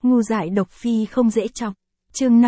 Ngu dại độc phi không dễ chọc. Chương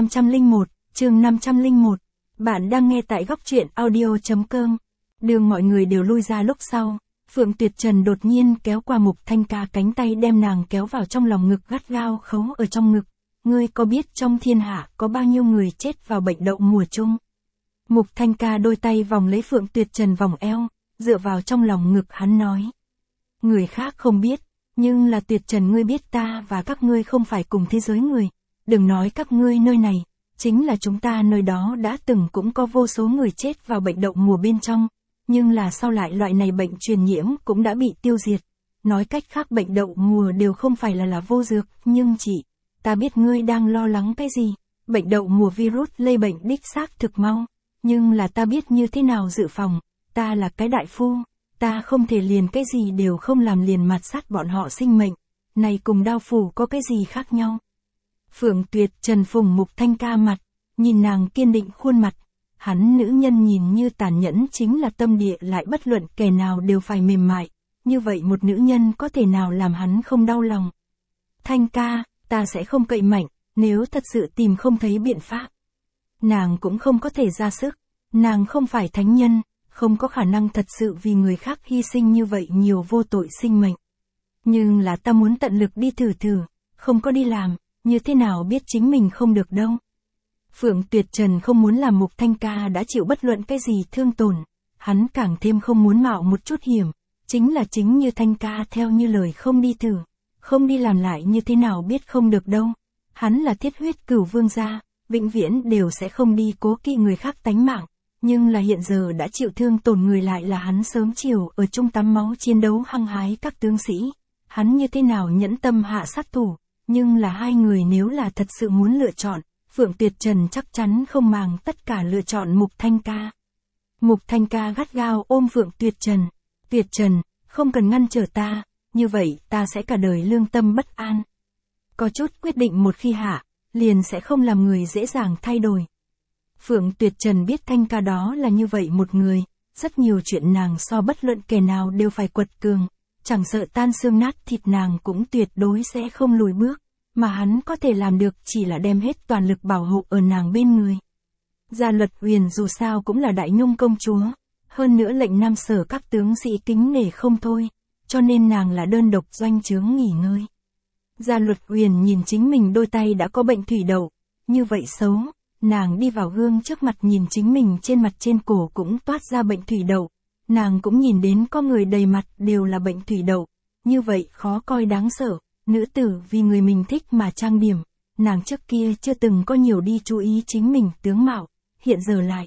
501. Bạn đang nghe tại góc truyện audio.com. Đường mọi người đều lui ra lúc sau. Phượng Tuyệt Trần đột nhiên kéo qua Mục Thanh Ca cánh tay đem nàng kéo vào trong lòng ngực gắt gao khấu ở trong ngực. Ngươi có biết trong thiên hạ có bao nhiêu người chết vào bệnh đậu mùa chung? Mục Thanh Ca đôi tay vòng lấy Phượng Tuyệt Trần vòng eo, dựa vào trong lòng ngực hắn nói. Người khác không biết, nhưng là Tuyệt Trần ngươi biết ta và các ngươi không phải cùng thế giới người. Đừng nói các ngươi nơi này, chính là chúng ta nơi đó đã từng cũng có vô số người chết vào bệnh đậu mùa bên trong. Nhưng là sau lại loại này bệnh truyền nhiễm cũng đã bị tiêu diệt. Nói cách khác bệnh đậu mùa đều không phải là vô dược, nhưng ta biết ngươi đang lo lắng cái gì. Bệnh đậu mùa virus lây bệnh đích xác thực mau. Nhưng là ta biết như thế nào dự phòng, ta là cái đại phu, ta không thể liền cái gì đều không làm liền mạt sát bọn họ sinh mệnh. Này cùng đao phủ có cái gì khác nhau? Phượng Tuyệt Trần phùng Mục Thanh Ca mặt, nhìn nàng kiên định khuôn mặt. Hắn nữ nhân nhìn như tàn nhẫn chính là tâm địa lại bất luận kẻ nào đều phải mềm mại. Như vậy một nữ nhân có thể nào làm hắn không đau lòng? Thanh ca, ta sẽ không cậy mạnh, nếu thật sự tìm không thấy biện pháp. Nàng cũng không có thể ra sức, nàng không phải thánh nhân, không có khả năng thật sự vì người khác hy sinh như vậy nhiều vô tội sinh mệnh. Nhưng là ta muốn tận lực đi thử, không có đi làm, như thế nào biết chính mình không được đâu. Phượng Tuyệt Trần không muốn làm Mục Thanh Ca đã chịu bất luận cái gì thương tổn, hắn càng thêm không muốn mạo một chút hiểm, chính như Thanh Ca theo như lời không đi thử, không đi làm lại như thế nào biết không được đâu. Hắn là thiết huyết cửu vương gia, vĩnh viễn đều sẽ không đi cố kỵ người khác tánh mạng, nhưng là hiện giờ đã chịu thương tổn người lại là hắn sớm chiều ở chung tắm máu chiến đấu hăng hái các tướng sĩ, hắn như thế nào nhẫn tâm hạ sát thủ, nhưng là hai người nếu là thật sự muốn lựa chọn, Phượng Tuyệt Trần chắc chắn không màng tất cả lựa chọn Mục Thanh Ca. Mục Thanh Ca gắt gao ôm Phượng Tuyệt Trần. Tuyệt Trần, không cần ngăn trở ta, như vậy ta sẽ cả đời lương tâm bất an. Có chút quyết định một khi hạ, liền sẽ không làm người dễ dàng thay đổi. Phượng Tuyệt Trần biết Thanh Ca đó là như vậy một người, rất nhiều chuyện nàng so bất luận kẻ nào đều phải quật cường, chẳng sợ tan xương nát thịt nàng cũng tuyệt đối sẽ không lùi bước. Mà hắn có thể làm được chỉ là đem hết toàn lực bảo hộ ở nàng bên người. Gia Luật Huyền dù sao cũng là Đại Nhung công chúa, hơn nữa lệnh Nam Sở các tướng sĩ kính nể không thôi, cho nên nàng là đơn độc doanh trướng nghỉ ngơi. Gia Luật Huyền nhìn chính mình đôi tay đã có bệnh thủy đậu, như vậy xấu, nàng đi vào gương trước mặt nhìn chính mình trên mặt trên cổ cũng toát ra bệnh thủy đậu, nàng cũng nhìn đến có người đầy mặt đều là bệnh thủy đậu, như vậy khó coi đáng sợ. Nữ tử vì người mình thích mà trang điểm, nàng trước kia chưa từng có nhiều đi chú ý chính mình tướng mạo, hiện giờ lại.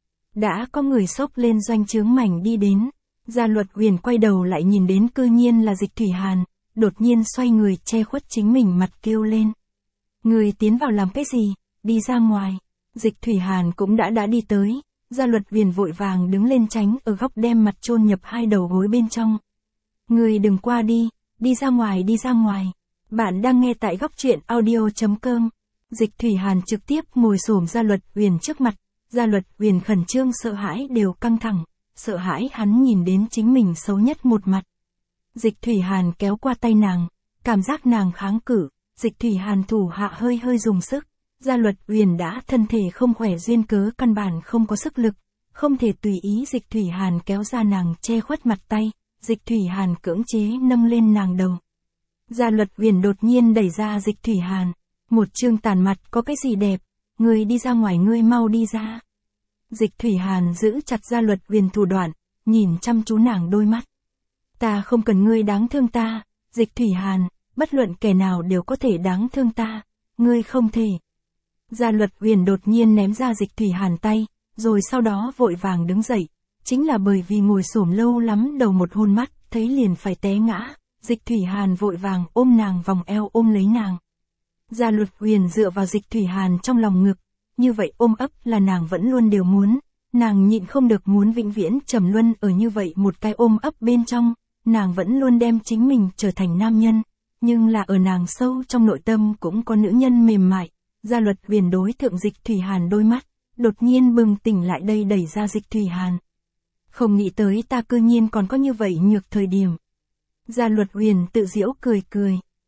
Đã có người xốc lên doanh trướng mảnh đi đến, Gia Luật Huyền quay đầu lại nhìn đến cư nhiên là Dịch Thủy Hàn, đột nhiên xoay người che khuất chính mình mặt kêu lên. Người tiến vào làm cái gì, đi ra ngoài, Dịch Thủy Hàn cũng đã đi tới, Gia Luật Huyền vội vàng đứng lên tránh ở góc đem mặt chôn nhập hai đầu gối bên trong. Người đừng qua đi. Đi ra ngoài. Bạn đang nghe tại góc truyện audio.com. Dịch Thủy Hàn trực tiếp ngồi xổm Gia Luật Huyền trước mặt. Gia Luật Huyền khẩn trương sợ hãi đều căng thẳng. Sợ hãi hắn nhìn đến chính mình xấu nhất một mặt. Dịch Thủy Hàn kéo qua tay nàng. Cảm giác nàng kháng cự. Dịch Thủy Hàn thủ hạ hơi dùng sức. Gia Luật Huyền đã thân thể không khỏe duyên cớ căn bản không có sức lực. Không thể tùy ý Dịch Thủy Hàn kéo ra nàng che khuất mặt tay. Dịch Thủy Hàn cưỡng chế nâng lên nàng đầu. Gia Luật Huyền đột nhiên đẩy ra Dịch Thủy Hàn. Một trương tàn mặt có cái gì đẹp, ngươi đi ra ngoài, ngươi mau đi ra. Dịch Thủy Hàn giữ chặt Gia Luật Huyền thủ đoạn, nhìn chăm chú nàng đôi mắt. Ta không cần ngươi đáng thương ta, Dịch Thủy Hàn, bất luận kẻ nào đều có thể đáng thương ta, ngươi không thể. Gia Luật Huyền đột nhiên ném ra Dịch Thủy Hàn tay, rồi sau đó vội vàng đứng dậy. Chính là bởi vì ngồi xổm lâu lắm đầu một hôn mắt, thấy liền phải té ngã, Dịch Thủy Hàn vội vàng ôm nàng vòng eo ôm lấy nàng. Gia Luật Huyền dựa vào Dịch Thủy Hàn trong lòng ngực, như vậy ôm ấp là nàng vẫn luôn đều muốn, nàng nhịn không được muốn vĩnh viễn trầm luân ở như vậy một cái ôm ấp bên trong, nàng vẫn luôn đem chính mình trở thành nam nhân, nhưng là ở nàng sâu trong nội tâm cũng có nữ nhân mềm mại. Gia Luật Huyền đối thượng Dịch Thủy Hàn đôi mắt, đột nhiên bừng tỉnh lại đây đẩy ra Dịch Thủy Hàn. Không nghĩ tới ta cư nhiên còn có như vậy nhược thời điểm. Gia Luật Huyền tự giễu cười.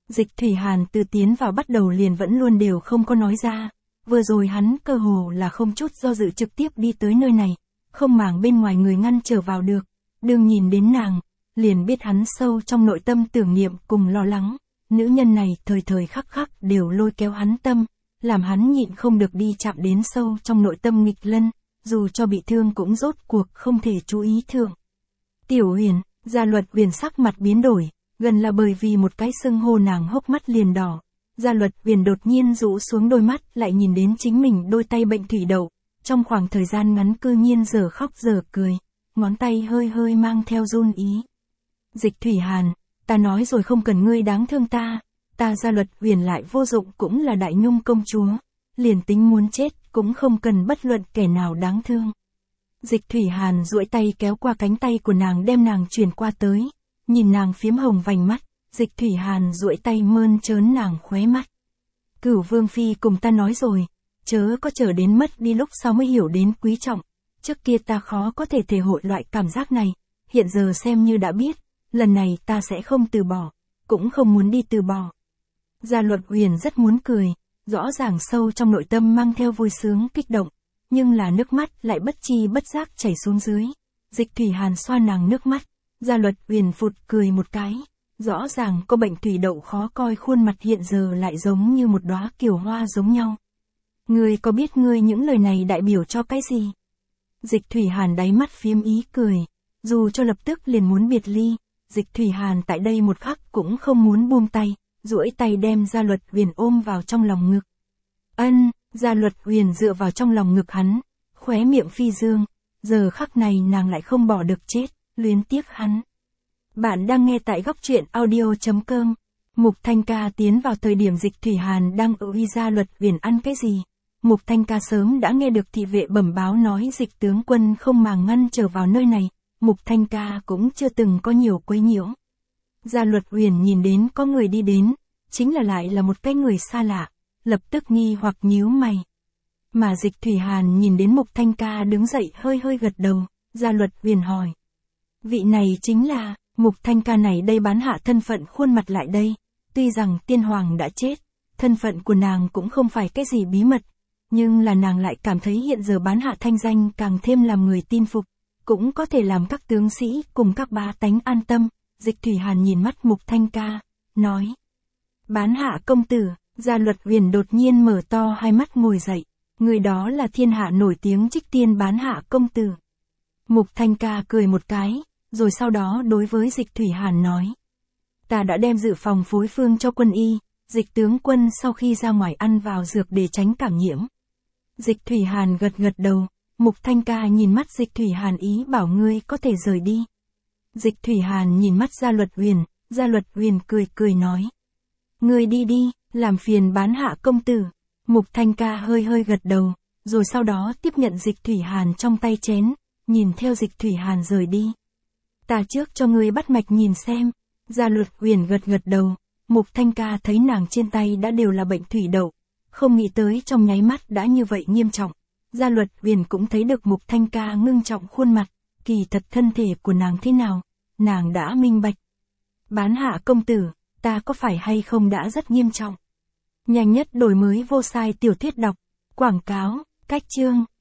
Dịch Thủy Hàn từ tiến vào bắt đầu liền vẫn luôn đều không có nói ra, vừa rồi hắn cơ hồ là không chút do dự trực tiếp đi tới nơi này, không màng bên ngoài người ngăn trở vào được, đừng nhìn đến nàng, liền biết hắn sâu trong nội tâm tưởng niệm cùng lo lắng, nữ nhân này thời thời khắc khắc đều lôi kéo hắn tâm, làm hắn nhịn không được đi chạm đến sâu trong nội tâm nghịch lân, dù cho bị thương cũng rốt cuộc không thể chú ý thượng. Tiểu Huyền, Gia Luật Huyền sắc mặt biến đổi, gần là bởi vì một cái sưng hô nàng hốc mắt liền đỏ. Gia Luật Huyền đột nhiên rũ xuống đôi mắt lại nhìn đến chính mình đôi tay bệnh thủy đậu, trong khoảng thời gian ngắn cư nhiên giờ khóc giờ cười, ngón tay hơi hơi mang theo run ý. Dịch Thủy Hàn, ta nói rồi không cần ngươi đáng thương ta Gia Luật Huyền lại vô dụng cũng là Đại Nhung công chúa, liền tính muốn chết cũng không cần bất luận kẻ nào đáng thương. Dịch Thủy Hàn duỗi tay kéo qua cánh tay của nàng đem nàng chuyển qua tới, nhìn nàng phiếm hồng vành mắt, Dịch Thủy Hàn duỗi tay mơn trớn nàng khóe mắt. Cửu Vương Phi cùng ta nói rồi, chớ có chờ đến mất đi lúc sau mới hiểu đến quý trọng, trước kia ta khó có thể thể hội loại cảm giác này, hiện giờ xem như đã biết, lần này ta sẽ không từ bỏ, cũng không muốn đi từ bỏ. Gia Luật Huyền rất muốn cười, rõ ràng sâu trong nội tâm mang theo vui sướng kích động, nhưng là nước mắt lại bất chi bất giác chảy xuống dưới. Dịch Thủy Hàn xoa nàng nước mắt, Gia Luật Huyền phụt cười một cái, rõ ràng có bệnh thủy đậu khó coi khuôn mặt hiện giờ lại giống như một đóa kiều hoa giống nhau. Ngươi có biết ngươi những lời này đại biểu cho cái gì? Dịch Thủy Hàn đáy mắt phiếm ý cười, dù cho lập tức liền muốn biệt ly, Dịch Thủy Hàn tại đây một khắc cũng không muốn buông tay, duỗi tay đem Gia Luật Huyền ôm vào trong lòng ngực. Ân, Gia Luật Huyền dựa vào trong lòng ngực hắn, khóe miệng phi dương, giờ khắc này nàng lại không bỏ được chết, luyến tiếc hắn. Bạn đang nghe tại góc truyện audio.com. Mục Thanh Ca tiến vào thời điểm Dịch Thủy Hàn đang ở uy Gia Luật Huyền ăn cái gì. Mục Thanh Ca sớm đã nghe được thị vệ bẩm báo nói Dịch tướng quân không màng ngăn trở vào nơi này, Mục Thanh Ca cũng chưa từng có nhiều quấy nhiễu. Gia Luật Huyền nhìn đến có người đi đến, chính là lại là một cái người xa lạ, lập tức nghi hoặc nhíu mày. Mà Dịch Thủy Hàn nhìn đến Mục Thanh Ca đứng dậy hơi hơi gật đầu, Gia Luật Huyền hỏi. Vị này chính là, Mục Thanh Ca này đây bán hạ thân phận khuôn mặt lại đây, tuy rằng tiên hoàng đã chết, thân phận của nàng cũng không phải cái gì bí mật, nhưng là nàng lại cảm thấy hiện giờ bán hạ thanh danh càng thêm làm người tin phục, cũng có thể làm các tướng sĩ cùng các bá tánh an tâm. Dịch Thủy Hàn nhìn mắt Mục Thanh Ca, nói. Bán hạ công tử, Gia Luật Huyền đột nhiên mở to hai mắt ngồi dậy, người đó là thiên hạ nổi tiếng Trích Tiên bán hạ công tử. Mục Thanh Ca cười một cái, rồi sau đó đối với Dịch Thủy Hàn nói. Ta đã đem dự phòng phối phương cho quân y, Dịch tướng quân sau khi ra ngoài ăn vào dược để tránh cảm nhiễm. Dịch Thủy Hàn gật gật đầu, Mục Thanh Ca nhìn mắt Dịch Thủy Hàn ý bảo ngươi có thể rời đi. Dịch Thủy Hàn nhìn mắt Gia Luật Huyền cười cười nói. Ngươi đi đi, làm phiền bán hạ công tử. Mục Thanh Ca hơi hơi gật đầu, rồi sau đó tiếp nhận Dịch Thủy Hàn trong tay chén, nhìn theo Dịch Thủy Hàn rời đi. Ta trước cho ngươi bắt mạch nhìn xem. Gia Luật Huyền gật gật đầu, Mục Thanh Ca thấy nàng trên tay đã đều là bệnh thủy đậu, không nghĩ tới trong nháy mắt đã như vậy nghiêm trọng. Gia Luật Huyền cũng thấy được Mục Thanh Ca ngưng trọng khuôn mặt, kỳ thật thân thể của nàng thế nào, nàng đã minh bạch. Bán hạ công tử, ta có phải hay không đã rất nghiêm trọng? Nhanh nhất đổi mới vô sai tiểu thuyết đọc, quảng cáo, cách chương.